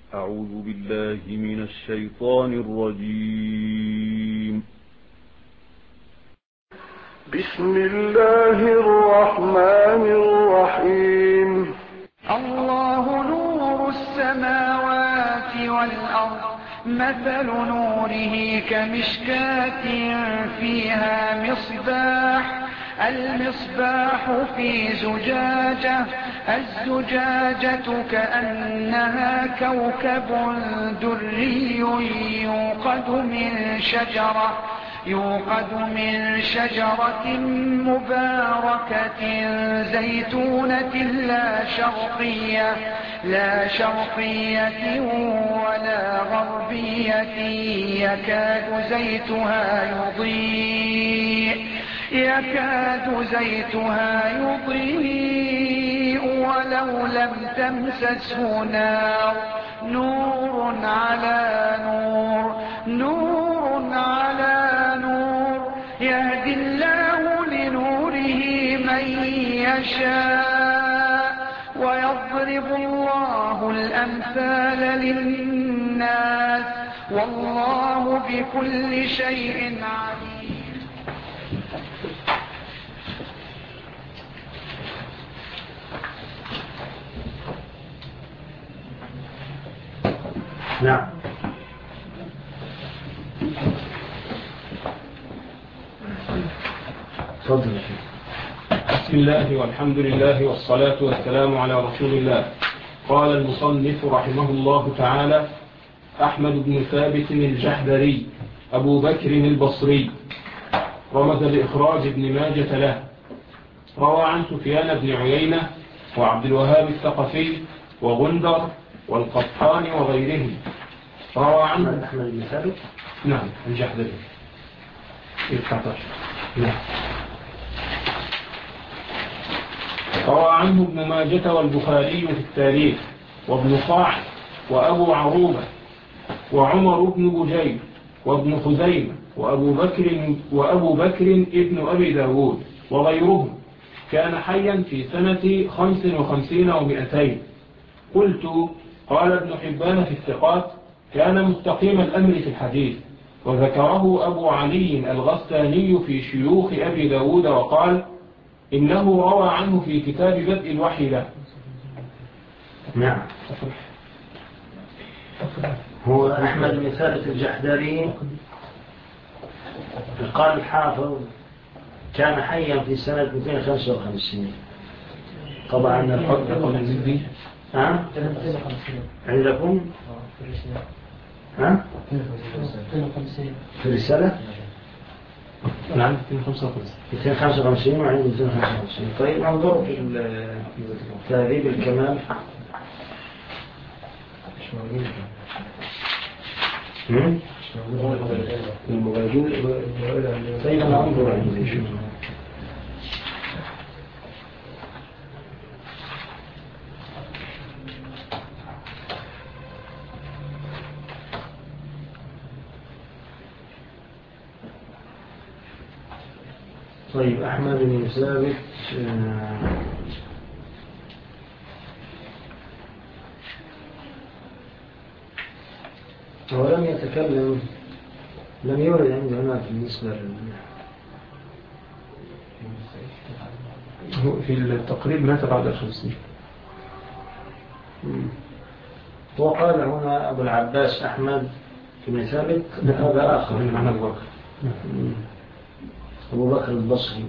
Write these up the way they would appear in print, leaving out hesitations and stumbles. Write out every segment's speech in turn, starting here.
أعوذ بالله من الشيطان الرجيم. بسم الله الرحمن الرحيم. الله نور السماوات والأرض، مثل نوره كمشكاة فيها مصباح، المصباح في زجاجة، الزجاجة كأنها كوكب دري يوقد من شجرة مباركة زيتونة لا شرقية ولا غربية، يكاد زيتها يضيء ولو لم تمسسه نار، نور على نور، يهدي الله لنوره من يشاء، ويضرب الله الأمثال للناس، والله بكل شيء عليم. نعم. تفضل. بسم الله والحمد لله والصلاة والسلام على رسول الله. قال المصنف رحمه الله تعالى: أحمد بن ثابت الجحدري أبو بكر البصري، رمز لإخراج ابن ماجة له. روى عن سفيان بن عيينة وعبد الوهاب الثقفي وغندر والقطان وغيرهم. روى عنه أحمد بن ثابت، نعم، الجحدري. نعم. روى عنه ابن ماجة والبخاري في التاريخ، وابن صاعد وأبو عروبة وعمر بن بجير وابن خزيمة وأبو بكر ابن أبي داود وغيرهم. كان حيا في سنة 55 و200. قلت: قال ابن حبان في الثقات: كان مستقيم الأمر في الحديث. وذكره أبو علي الغساني في شيوخ أبي داود وقال: إنه روى عنه في كتاب بدء الوحي له. نعم. هو أحمد بن ثابت الجحدري، قال الحافظ: كان حيا في سنة 255. طبعا الحكم الزبدي عندكم في الرسالة أنا عندي 255 وعندي 255. طيب انظروا في تهذيب الكمال. طيب أنا أنظر عندي شو. طيب أحمد بن ثابت هو لم يتكلم، لم يورد عنده هناك بالنسبة في التقريب مات بعد 50. هو قال هنا أبو العباس أحمد بن ثابت، هذا آخر من عن أبو بكر، أبو بكر البصري.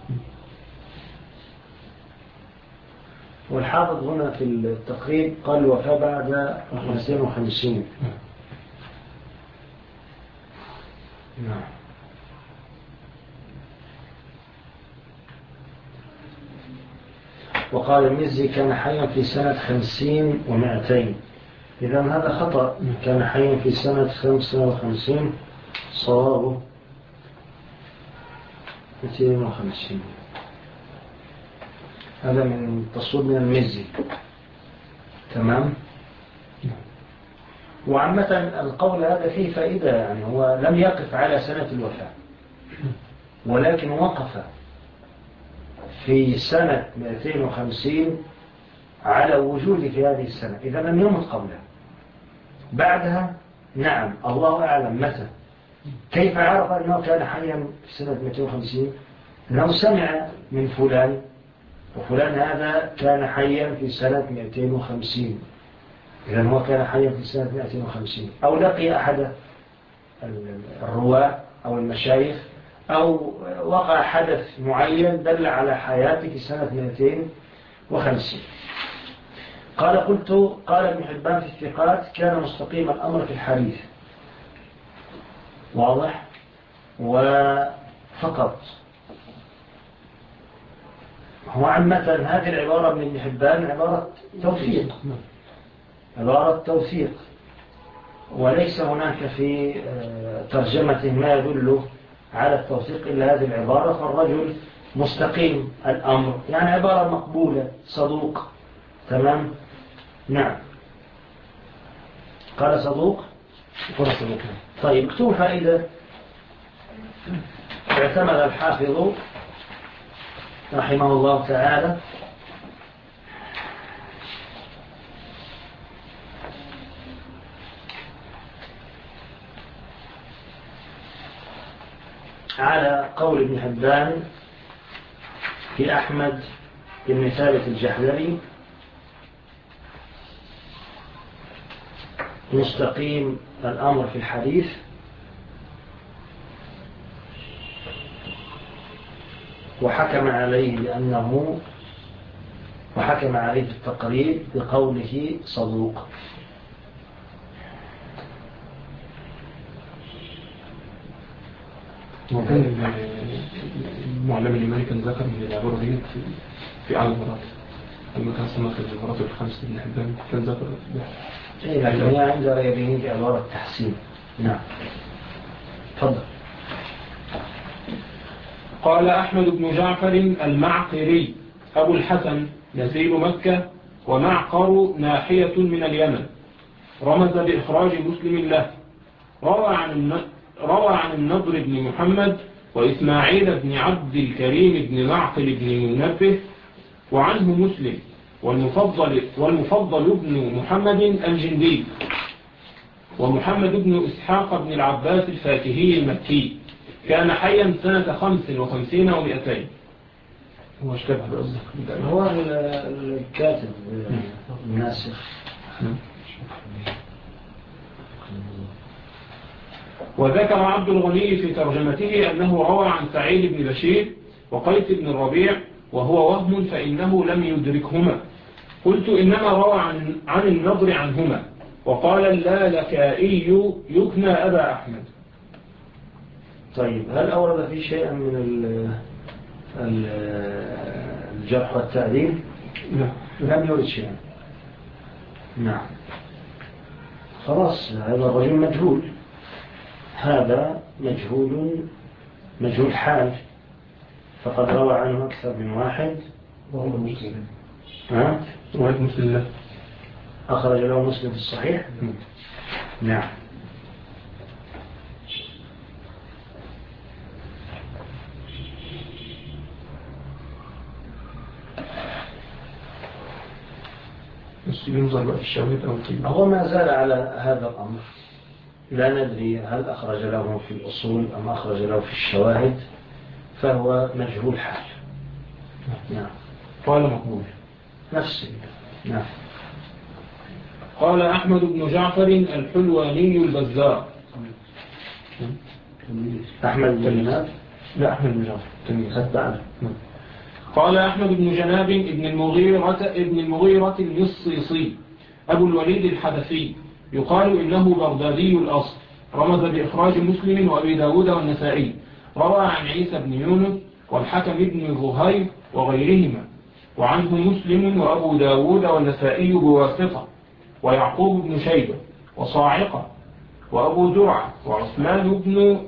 والحافظ هنا في التقريب قال: وفى بعد 250. نعم. وقال المزي: كان حيا في سنة 50 و200. إذن هذا خطأ. كان حيا في سنة 55، صوابه 250. هذا من تصوير من المزي. تمام. وعامة القول هذا فيه فائدة، يعني هو لم يقف على سنة الوفاة، ولكن وقف في سنة 250 على وجود في هذه السنة، إذا لم يمت قبله. بعدها نعم الله أعلم متى. كيف عرف أنه كان حيا في سنة 250؟ أنه سمع من فلان، وفلان هذا كان حيا في سنة 250، إذن هو كان حيا في سنة 250. أو لقي أحد الرواة أو المشايخ، أو وقع حدث معين دل على حياته في سنة 250. قال ابن حبان في الثقات: كان مستقيم الأمر في الحديث. واضح؟ وفقط هو عامة هذه العبارة من ابن حبان عبارة توثيق، وليس هناك في ترجمته ما يدل على التوثيق إلا هذه العبارة. فالرجل مستقيم الأمر، يعني عبارة مقبولة، صدوق. تمام؟ نعم. قال صدوق. طيب، اكتب فائدة. اعتمد الحافظ رحمه الله تعالى على قول ابن حبان في أحمد بن ثابت الجحدري: مستقيم الأمر في الحديث، وحكم عليه في التقريب بقوله صدوق. وكان المعلم الإيماني كان ذكر من العبارة دي في أعلى المراتب، لما كان صنف المراتب الخمسة ابن حبان كان ذكر لكن هي عند غيره في عبارة التحسين. نعم، تفضل. قال أحمد بن جعفر المعقري أبو الحسن نزيل مكة، ومعقر ناحية من اليمن، رمز بإخراج مسلم له. روى عن النضر بن محمد وإسماعيل بن عبد الكريم بن معقل بن منبه، وعنه مسلم، والمفضل بن محمد الجندي، ومحمد بن إسحاق بن العباس الفاكهي المكي، كان حيا سنة 55 و200. هو اشتبه بأصدق هو الكاتب الناسخ. وذكر عبد الغني في ترجمته أنه روى عن سعيد بن بشير وقيس بن الربيع، وهو وهم فإنه لم يدركهما. قلت إنما روى عن النضر عنهما. وقال اللالكائي يكنى أبا أحمد. طيب، هل أورد في شيء من الجرح والتعديل؟ لا، لم يورد شيء. نعم، خلاص، هذا الرجل مجهول، هذا مجهول حال، فقد روى عنه أكثر من واحد. وهو مسلم. رواية مسلم له، أخرج له مسلم في الصحيح. نعم. ينظر بقى في الشواهد أو في هو ما زال على هذا الأمر، لا ندري هل أخرج له في الأصول أم أخرج له في الشواهد، فهو مجهول حال. نعم. قال مقبول نفسه. نعم. قال أحمد بن جعفر الحلواني البزار. أحمد بن جناب. لا، أحمد بن جعفر. قال أحمد بن جناب ابن المغيرة المصيصي أبو الوليد الحدثي، يقال إنه بغدادي الأصل، رمز بإخراج مسلم وأبي داود والنسائي. روى عن عيسى بن يونس والحكم بن زهير وغيرهما، وعنه مسلم وأبو داود والنسائي بواسطة، ويعقوب بن شيبة وصاعقة وأبو زرعة وعثمان بن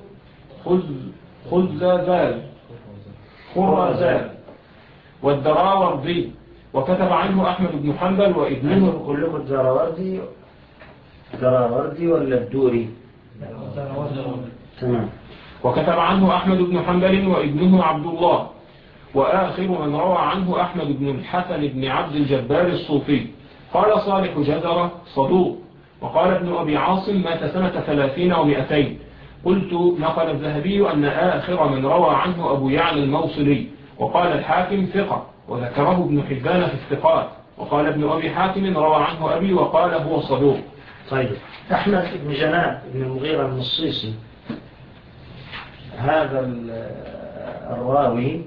خرازان والدراوردي. وكتب عنه أحمد بن حنبل وابنه. كلكم الدراوردي ولا الدوري؟ تمام. وكتب عنه أحمد بن حنبل وابنه عبد الله. وآخر من روى عنه أحمد بن الحسن بن عبد الجبار الصوفي. قال صالح جزرة صدوق، وقال ابن أبي عاصم مات سنة 30 و200. قلت نقل الذهبي أن آخر من روى عنه أبو يعلى الموصلي، وقال الحاكم ثقة، وذكره ابن حبان في الثقات، وقال ابن أبي حاتم روى عنه أبي وقال هو صدوق. طيب، أحمد بن جناب بن المغيرة المصيصي، هذا الراوي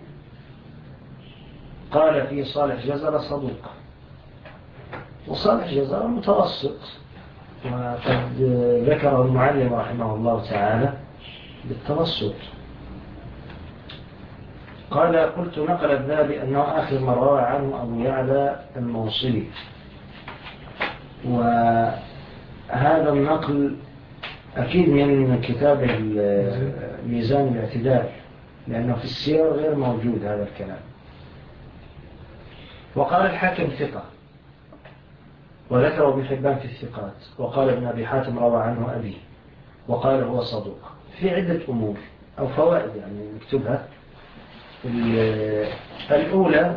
قال فيه صالح جزرة صدوق، وصالح جزرة متوسط، وقد ذكره المعلم رحمه الله تعالى بالتوسط. قلت نقل الذهبي أنه آخر من روى عنه أبو يعلى الموصلي، وهذا النقل أكيد من كتاب ميزان الاعتدال، لأنه في السير غير موجود هذا الكلام. وقال الحاكم ثقة، وذكر ابن حبان في الثقات، وقال ابن أبي حاتم روى عنه أبي وقال هو صدوق. في عدة أمور أو فوائد يعني نكتبها. الأولى،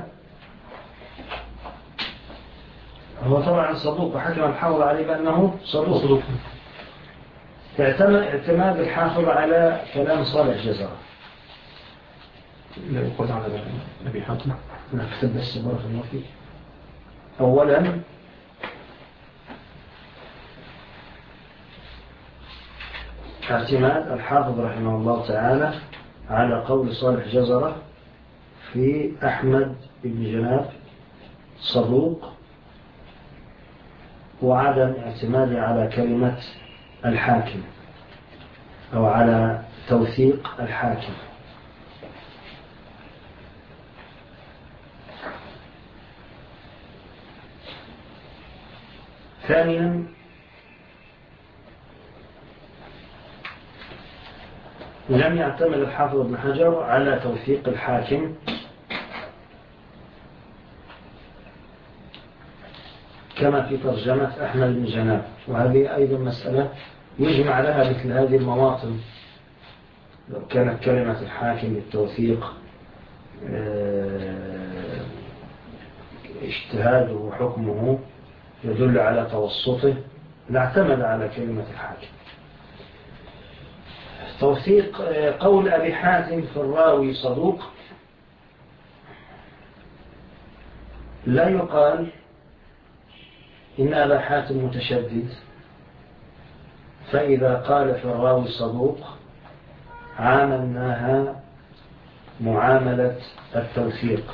هو طبعا صدوق، وحكم الحافظ عليه بأنه صدوق. اعتماد الحافظ على كلام صالح جزرة. لا يقول على أبي حاتم. نكتب بس بارك الله فيك. أولا، اعتماد الحافظ رحمه الله تعالى على قول صالح جزرة في أحمد بن جناب صدوق، وعدم اعتماده على كلمة الحاكم أو على توثيق الحاكم. ثانيا، لم يعتمد الحافظ ابن حجر على توثيق الحاكم كما في ترجمة أحمد بن جناب، وهذه أيضا مسألة يجمع لها مثل هذه المواطن. لو كانت كلمة الحاكم بالتوثيق اجتهاده وحكمه يدل على توسطه لاعتمد على كلمة الحاكم. توثيق قول أبي حاتم في الراوي صدوق، لا يقال إن أبا حاتم متشدد، فإذا قال في الراوي صدوق عاملناها معاملة التوثيق،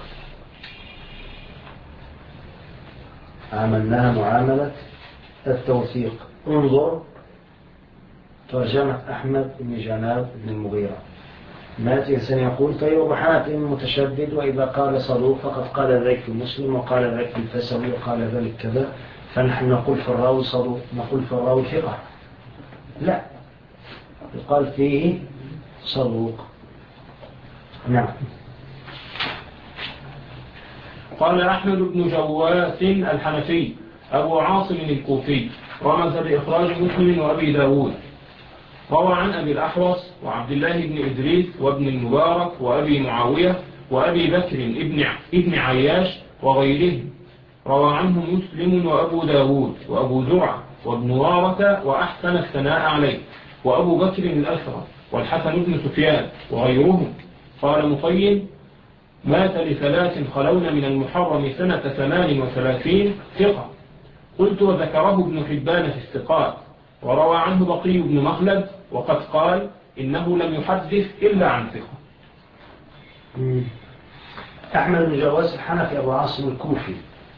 عاملناها معاملة التوثيق. انظر ترجمة أحمد بن جناب بن المغيرة. ما يأتي إنسان يقول طيب أبو حاتم متشدد، وإذا قال صدوق فقد قال ذلك في مسلم وقال ذلك في الفسوي وقال ذلك كذا، فنحن نقول في الراوي صدوق، نقول في الراوي ثقة. لا، يقال فيه صدوق. نعم. قال أحمد بن جواس الحنفي أبو عاصم الكوفي، رمز بإخراج مسلم وأبي داود. روى عن أبي الأحوص وعبد الله بن إدريس وابن المبارك وأبي معاوية وأبي بكر ابن عياش وغيرهم. روى عنه مسلم وأبو داود وأبو زرعة وابن وارث وأحسن الثناء عليه وأبو بكر الأسرى والحسن بن سفيان وغيرهم. قال مطيب مات ل3 خلون من المحرم سنة 38 ثقة. قلت وذكره ابن حبان في الثقات، وروى عنه بقي بن مخلد وقد قال إنه لم يحدث إلا عن ثقة. أحمد بن جواس الحنفي أبو عاصم الكوفي،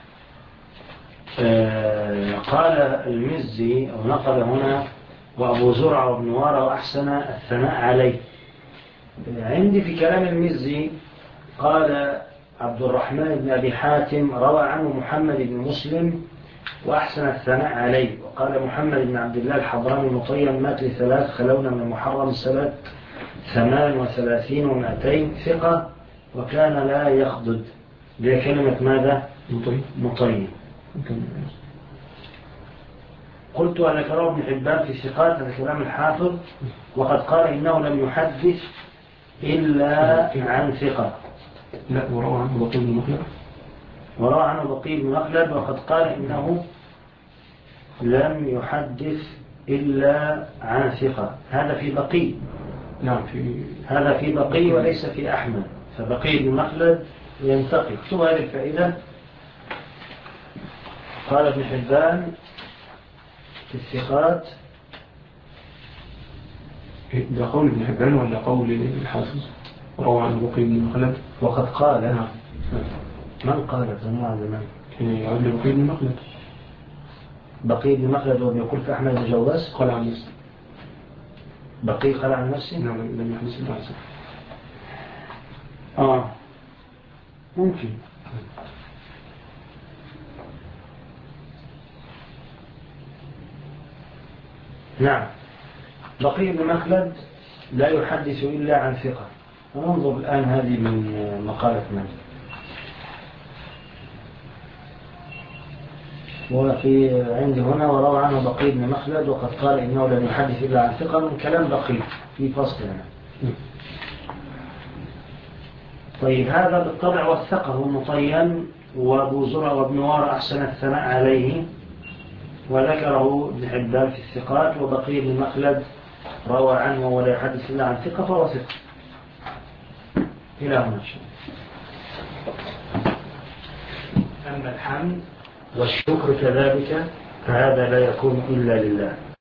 قال المزي أو نقل هنا وأبو زرع وابن وارى وأحسن الثناء عليه. عندي في كلام المزي قال عبد الرحمن بن أبي حاتم روى عنه محمد بن مسلم وأحسن الثناء عليه، وقال محمد بن عبد الله الحضراني مطيب مات ل3 خلون من المحرم سنة 38 و200 ثقة، وكان لا يخضد. دي كلمة ماذا؟ مطيب. قلت أنا كلام ابن حبان في ثقات، هذا كلام الحافظ، وقد قال إنه لم يحدث إلا عن ثقة. لا، وروى عنه بقي بن مخلد، وقد قال إنه لم يحدث إلا عن ثقة. هذا في بقي. نعم هذا في بقي وليس في أحمد. فبقي بن مخلد ينتقي. شو هذه الفائدة؟ قال ابن حبان في الثقات. ده قول ابن حبان ولا قول الحافظ روى عن بقي بن مخلد؟ وقد قال من قال جماعة زمان يعود لبقي بن مخلد. بقي بن مخلد ويقول في أحمد بن جواز قال عن نفسه. بقي قال عن نفسه. نعم لم يحدث إلا عن نفسه. ممكن. نعم بقي بن مخلد لا يحدث إلا عن ثقة. ننظر الآن هذه من مقالة من. وفي عندي هنا وروى عنه بقي بن مخلد وقد قال إنه لم يحدث إلا عن ثقة من كلام بقي في فصل هنا. طيب هذا بالطبع وثقه مطين وابو زرع وابن وار أحسن الثناء عليه وذكره ابن حبان في الثقات. وبقي بن مخلد روى عنه ولا يحدث إلا عن ثقة فهو ثقة. إلى هنا أما الحمد والشكر كذلك فهذا لا يكون إلا لله.